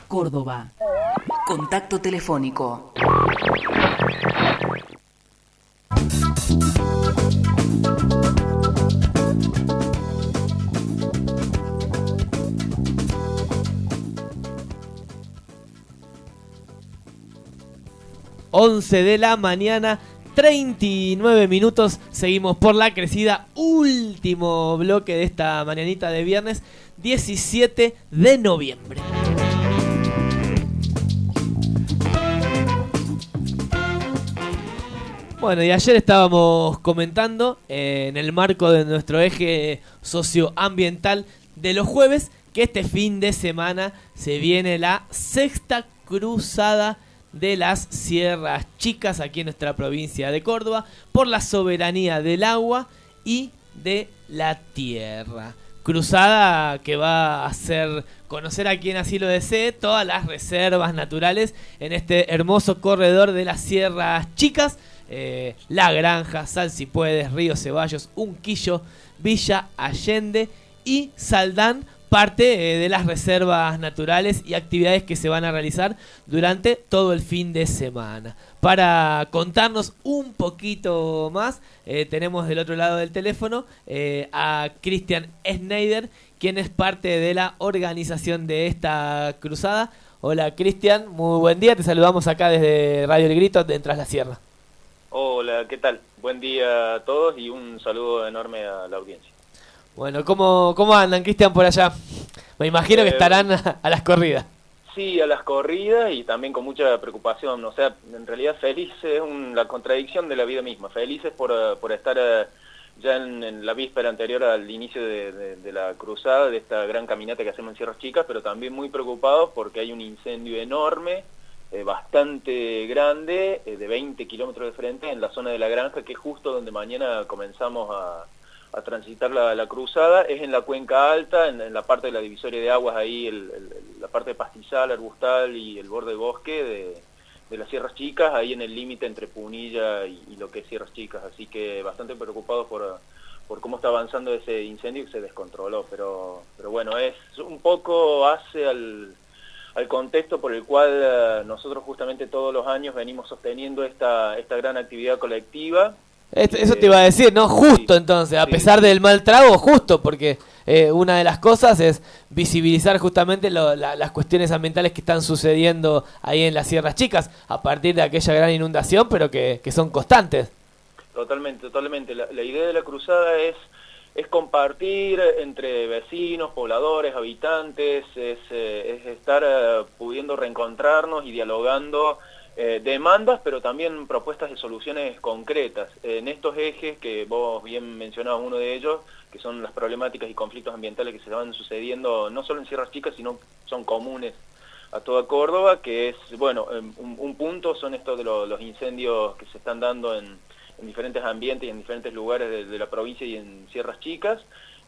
Córdoba. Contacto telefónico. Once de la mañana, 39 minutos, seguimos por la crecida, último bloque de esta mañanita de viernes 17 de noviembre. Bueno, y ayer estábamos comentando en el marco de nuestro eje socioambiental de los jueves que este fin de semana se viene la sexta cruzada de las Sierras Chicas aquí en nuestra provincia de Córdoba por la soberanía del agua y de la tierra. Cruzada que va a hacer conocer a quien así lo desee todas las reservas naturales en este hermoso corredor de las Sierras Chicas. La Granja, Salsipuedes, Río Ceballos, Unquillo, Villa Allende y Saldán, parte de las reservas naturales y actividades que se van a realizar durante todo el fin de semana. Para contarnos un poquito más, tenemos del otro lado del teléfono a Cristian Schneider, quien es parte de la organización de esta cruzada. Hola Cristian, muy buen día, te saludamos acá desde Radio El Grito de Tras la Sierra. Hola, ¿qué tal? Buen día a todos y un saludo enorme a la audiencia. Bueno, ¿cómo andan, Cristian, por allá? Me imagino que estarán a las corridas. Sí, a las corridas y también con mucha preocupación. O sea, en realidad felices es la contradicción de la vida misma. Felices por estar ya en la víspera anterior al inicio de la cruzada, de esta gran caminata que hacemos en Sierras Chicas, pero también muy preocupados porque hay un incendio enorme, bastante grande, de 20 kilómetros de frente en la zona de La Granja, que es justo donde mañana comenzamos a transitar la cruzada. Es en la cuenca alta, en la parte de la divisoria de aguas, ahí la parte de pastizal, arbustal y el borde de bosque de las Sierras Chicas, ahí en el límite entre Punilla y lo que es Sierras Chicas, así que bastante preocupados por cómo está avanzando ese incendio que se descontroló, pero bueno, es un poco hace al contexto por el cual nosotros justamente todos los años venimos sosteniendo esta gran actividad colectiva. Eso te iba a decir, ¿no? Justo sí, entonces, a pesar del mal trago, justo, porque una de las cosas es visibilizar justamente las cuestiones ambientales que están sucediendo ahí en las Sierras Chicas, a partir de aquella gran inundación, pero que son constantes. Totalmente. La idea de la cruzada es compartir entre vecinos, pobladores, habitantes, es estar pudiendo reencontrarnos y dialogando demandas, pero también propuestas de soluciones concretas. En estos ejes que vos bien mencionabas, uno de ellos, que son las problemáticas y conflictos ambientales que se van sucediendo no solo en Sierras Chicas, sino son comunes a toda Córdoba, que es, bueno, un punto son estos de los incendios que se están dando en diferentes ambientes y en diferentes lugares de la provincia y en Sierras Chicas.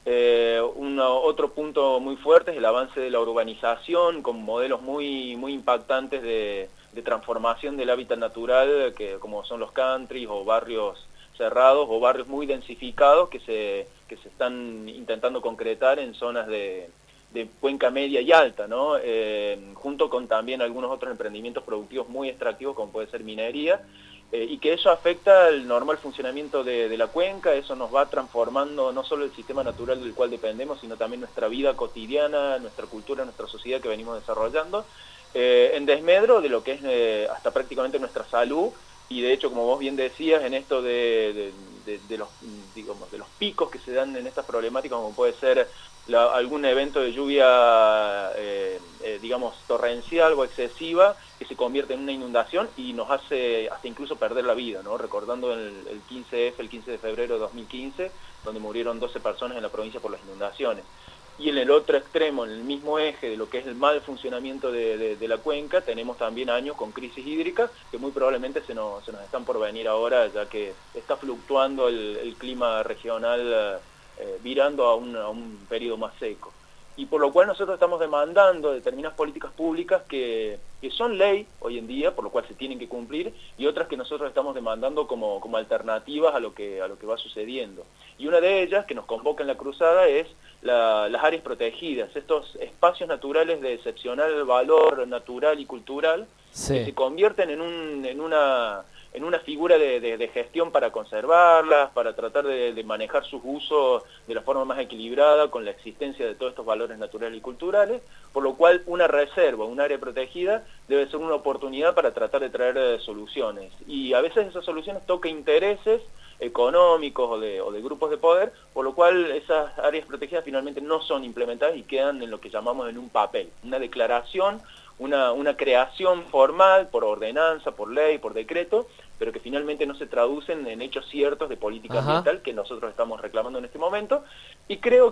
Otro punto muy fuerte es el avance de la urbanización, con modelos muy impactantes de transformación del hábitat natural, que como son los countries o barrios cerrados o barrios muy densificados que se están intentando concretar en zonas de cuenca media y alta, ¿no? Junto con también algunos otros emprendimientos productivos muy extractivos, como puede ser minería, y que eso afecta el normal funcionamiento de la cuenca. Eso nos va transformando no solo el sistema natural del cual dependemos, sino también nuestra vida cotidiana, nuestra cultura, nuestra sociedad que venimos desarrollando, en desmedro de lo que es hasta prácticamente nuestra salud. Y de hecho, como vos bien decías, en esto de los picos que se dan en estas problemáticas, como puede ser algún evento de lluvia, torrencial o excesiva, que se convierte en una inundación y nos hace hasta incluso perder la vida, ¿no? Recordando el 15 de febrero de 2015, donde murieron 12 personas en la provincia por las inundaciones. Y en el otro extremo, en el mismo eje de lo que es el mal funcionamiento de la cuenca, tenemos también años con crisis hídrica que muy probablemente se nos están por venir ahora, ya que está fluctuando el clima regional, virando a un periodo más seco. Y por lo cual nosotros estamos demandando determinadas políticas públicas que son ley hoy en día, por lo cual se tienen que cumplir, y otras que nosotros estamos demandando como alternativas a lo que va sucediendo. Y una de ellas, que nos convoca en la cruzada, es las áreas protegidas, estos espacios naturales de excepcional valor natural y cultural, que se convierten en una figura de gestión para conservarlas, para tratar de manejar sus usos de la forma más equilibrada con la existencia de todos estos valores naturales y culturales, por lo cual una reserva, un área protegida, debe ser una oportunidad para tratar de traer soluciones. Y a veces esas soluciones tocan intereses económicos o de grupos de poder, por lo cual esas áreas protegidas finalmente no son implementadas y quedan en lo que llamamos en un papel, una declaración, una creación formal por ordenanza, por ley, por decreto, pero que finalmente no se traducen en hechos ciertos de política ambiental que nosotros estamos reclamando en este momento. Y creemos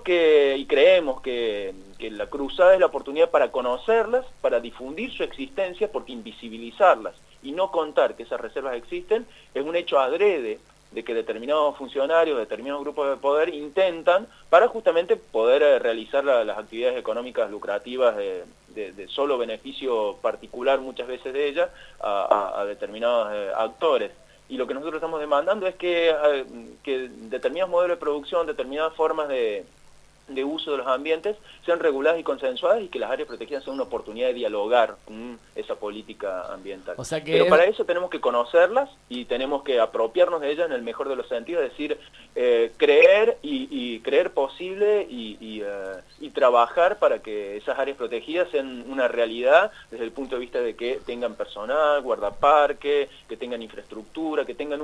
que la cruzada es la oportunidad para conocerlas, para difundir su existencia, porque invisibilizarlas y no contar que esas reservas existen es un hecho adrede de que determinados funcionarios, determinados grupos de poder intentan para justamente poder realizar las actividades económicas lucrativas de solo beneficio particular muchas veces de ellas a determinados actores. Y lo que nosotros estamos demandando es que determinados modelos de producción, determinadas formas de uso de los ambientes sean reguladas y consensuadas y que las áreas protegidas sean una oportunidad de dialogar con esa política ambiental. O sea que pero para eso tenemos que conocerlas y tenemos que apropiarnos de ellas en el mejor de los sentidos, es decir, creer y creer posible y trabajar para que esas áreas protegidas sean una realidad desde el punto de vista de que tengan personal, guardaparque, que tengan infraestructura, que tengan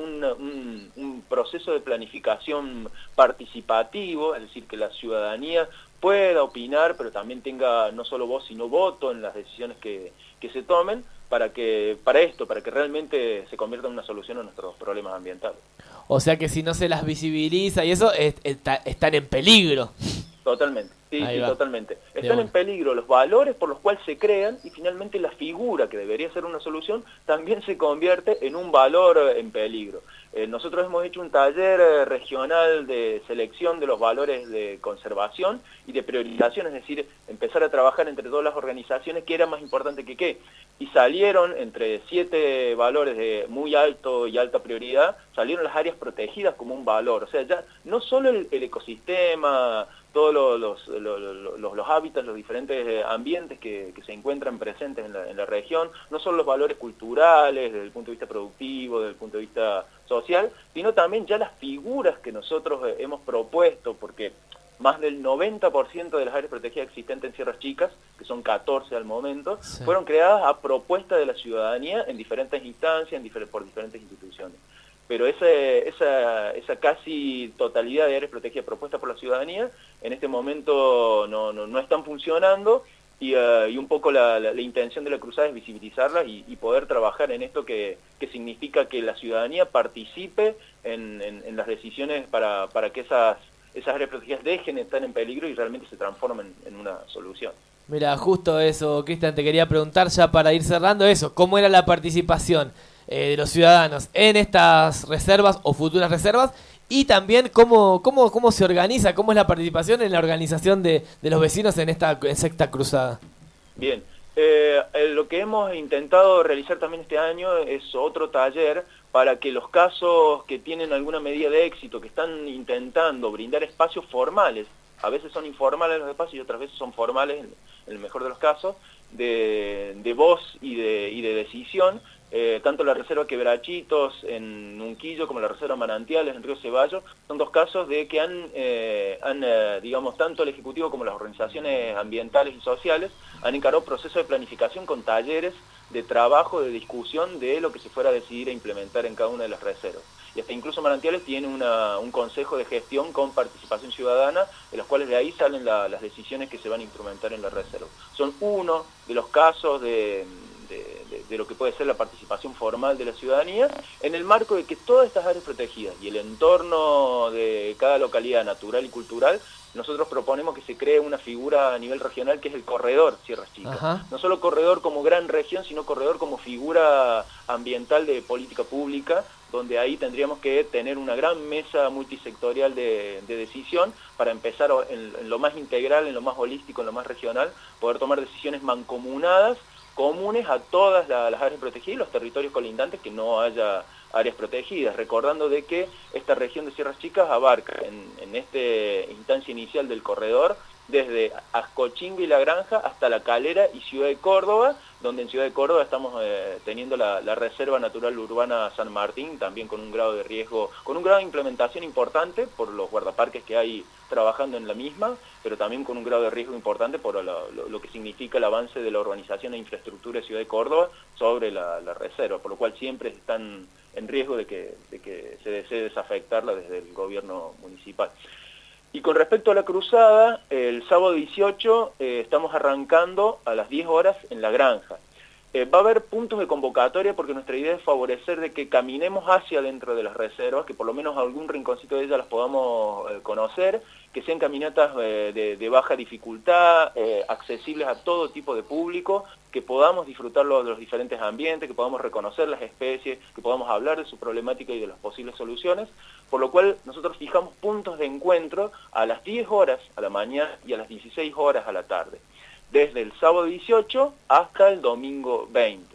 un proceso de planificación participativo, es decir, que la ciudadanía pueda opinar, pero también tenga no solo voz, sino voto en las decisiones que se tomen, para que realmente se convierta en una solución a nuestros problemas ambientales. O sea que si no se las visibiliza y eso, están en peligro. Totalmente, sí, totalmente. Están en peligro los valores por los cuales se crean y finalmente la figura que debería ser una solución también se convierte en un valor en peligro. Nosotros hemos hecho un taller regional de selección de los valores de conservación y de priorización, es decir, empezar a trabajar entre todas las organizaciones qué era más importante que qué. Y salieron entre 7 valores de muy alto y alta prioridad, salieron las áreas protegidas como un valor. O sea, ya no solo el ecosistema, todos los hábitats, los diferentes ambientes que se encuentran presentes en la región, no solo los valores culturales, desde el punto de vista productivo, desde el punto de vista social, sino también ya las figuras que nosotros hemos propuesto, porque más del 90% de las áreas protegidas existentes en Sierras Chicas, que son 14 al momento, fueron creadas a propuesta de la ciudadanía en diferentes instancias, por diferentes instituciones. Pero esa casi totalidad de áreas protegidas propuestas por la ciudadanía, en este momento no están funcionando y un poco la intención de la cruzada es visibilizarlas y poder trabajar en esto que significa que la ciudadanía participe en las decisiones para que esas áreas protegidas dejen de estar en peligro y realmente se transformen en una solución. Mira, justo eso, Cristian, te quería preguntar ya para ir cerrando eso, ¿cómo era la participación de los ciudadanos en estas reservas o futuras reservas? Y también cómo se organiza, cómo es la participación en la organización de los vecinos en esta sexta cruzada. Bien, lo que hemos intentado realizar también este año es otro taller para que los casos que tienen alguna medida de éxito, que están intentando brindar espacios formales, a veces son informales los espacios y otras veces son formales, en el mejor de los casos, de voz y de decisión, tanto la Reserva Quebrachitos en Unquillo como la Reserva Manantiales en Río Ceballos, son 2 casos de que digamos, tanto el Ejecutivo como las organizaciones ambientales y sociales han encarado procesos de planificación con talleres de trabajo, de discusión de lo que se fuera a decidir e implementar en cada una de las reservas. Y hasta incluso Manantiales tiene un consejo de gestión con participación ciudadana, de los cuales de ahí salen las decisiones que se van a instrumentar en la reserva. Son uno de los casos de lo que puede ser la participación formal de la ciudadanía, en el marco de que todas estas áreas protegidas y el entorno de cada localidad natural y cultural, nosotros proponemos que se cree una figura a nivel regional que es el corredor Sierras Chicas. Ajá. No solo corredor como gran región, sino corredor como figura ambiental de política pública, donde ahí tendríamos que tener una gran mesa multisectorial de decisión para empezar en lo más integral, en lo más holístico, en lo más regional, poder tomar decisiones mancomunadas, comunes a todas las áreas protegidas y los territorios colindantes, que no haya áreas protegidas, recordando de que esta región de Sierras Chicas abarca en esta instancia inicial del corredor desde Ascochinga y La Granja hasta La Calera y Ciudad de Córdoba, donde en Ciudad de Córdoba estamos teniendo la Reserva Natural Urbana San Martín, también con un grado de riesgo, con un grado de implementación importante por los guardaparques que hay trabajando en la misma, pero también con un grado de riesgo importante por lo que significa el avance de la urbanización e infraestructura de Ciudad de Córdoba sobre la reserva, por lo cual siempre están en riesgo de que se desee desafectarla desde el gobierno municipal. Y con respecto a la cruzada, el sábado 18 estamos arrancando a las 10 horas en La Granja. Va a haber puntos de convocatoria porque nuestra idea es favorecer de que caminemos hacia dentro de las reservas, que por lo menos algún rinconcito de ellas las podamos conocer, que sean caminatas de baja dificultad, accesibles a todo tipo de público, que podamos disfrutar de los diferentes ambientes, que podamos reconocer las especies, que podamos hablar de su problemática y de las posibles soluciones, por lo cual nosotros fijamos puntos de encuentro a las 10 horas a la mañana y a las 16 horas a la tarde, desde el sábado 18 hasta el domingo 20.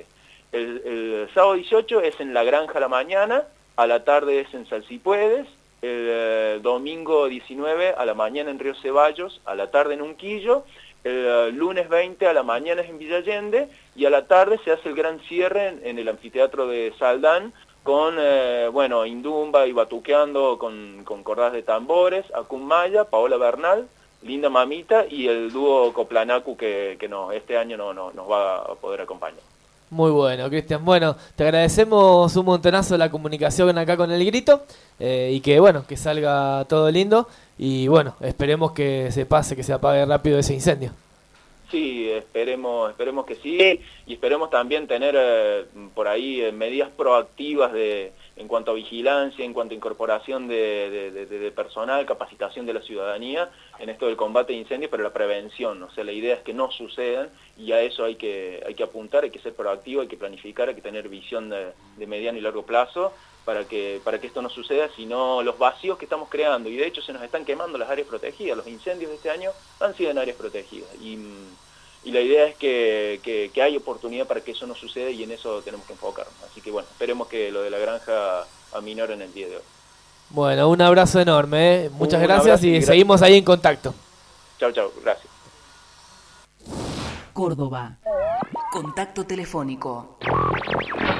El sábado 18 es en La Granja a la mañana, a la tarde es en Salsipuedes, el domingo 19 a la mañana en Río Ceballos, a la tarde en Unquillo, el lunes 20 a la mañana es en Villa Allende y a la tarde se hace el gran cierre en el anfiteatro de Saldán con, Indumba y batuqueando con cordadas de tambores, Acumaya, Paola Bernal, Linda Mamita y el dúo Coplanacu que este año nos va a poder acompañar. Muy bueno, Cristian. Bueno, te agradecemos un montonazo la comunicación acá con el Grito y que salga todo lindo y esperemos que se pase, que se apague rápido ese incendio. Sí, esperemos que sí y esperemos también tener por ahí medidas proactivas en cuanto a vigilancia, en cuanto a incorporación de personal, capacitación de la ciudadanía en esto del combate de incendios, pero la prevención, o sea, la idea es que no sucedan y a eso hay que apuntar, hay que ser proactivo, hay que planificar, hay que tener visión de mediano y largo plazo para que esto no suceda, sino los vacíos que estamos creando, y de hecho se nos están quemando las áreas protegidas, los incendios de este año han sido en áreas protegidas, y la idea es que hay oportunidad para que eso no suceda y en eso tenemos que enfocarnos. Así que esperemos que lo de La Granja aminore en el día de hoy. Bueno, un abrazo enorme, Muchas gracias y gracias. Seguimos ahí en contacto. Chau, gracias. Córdoba. Contacto telefónico.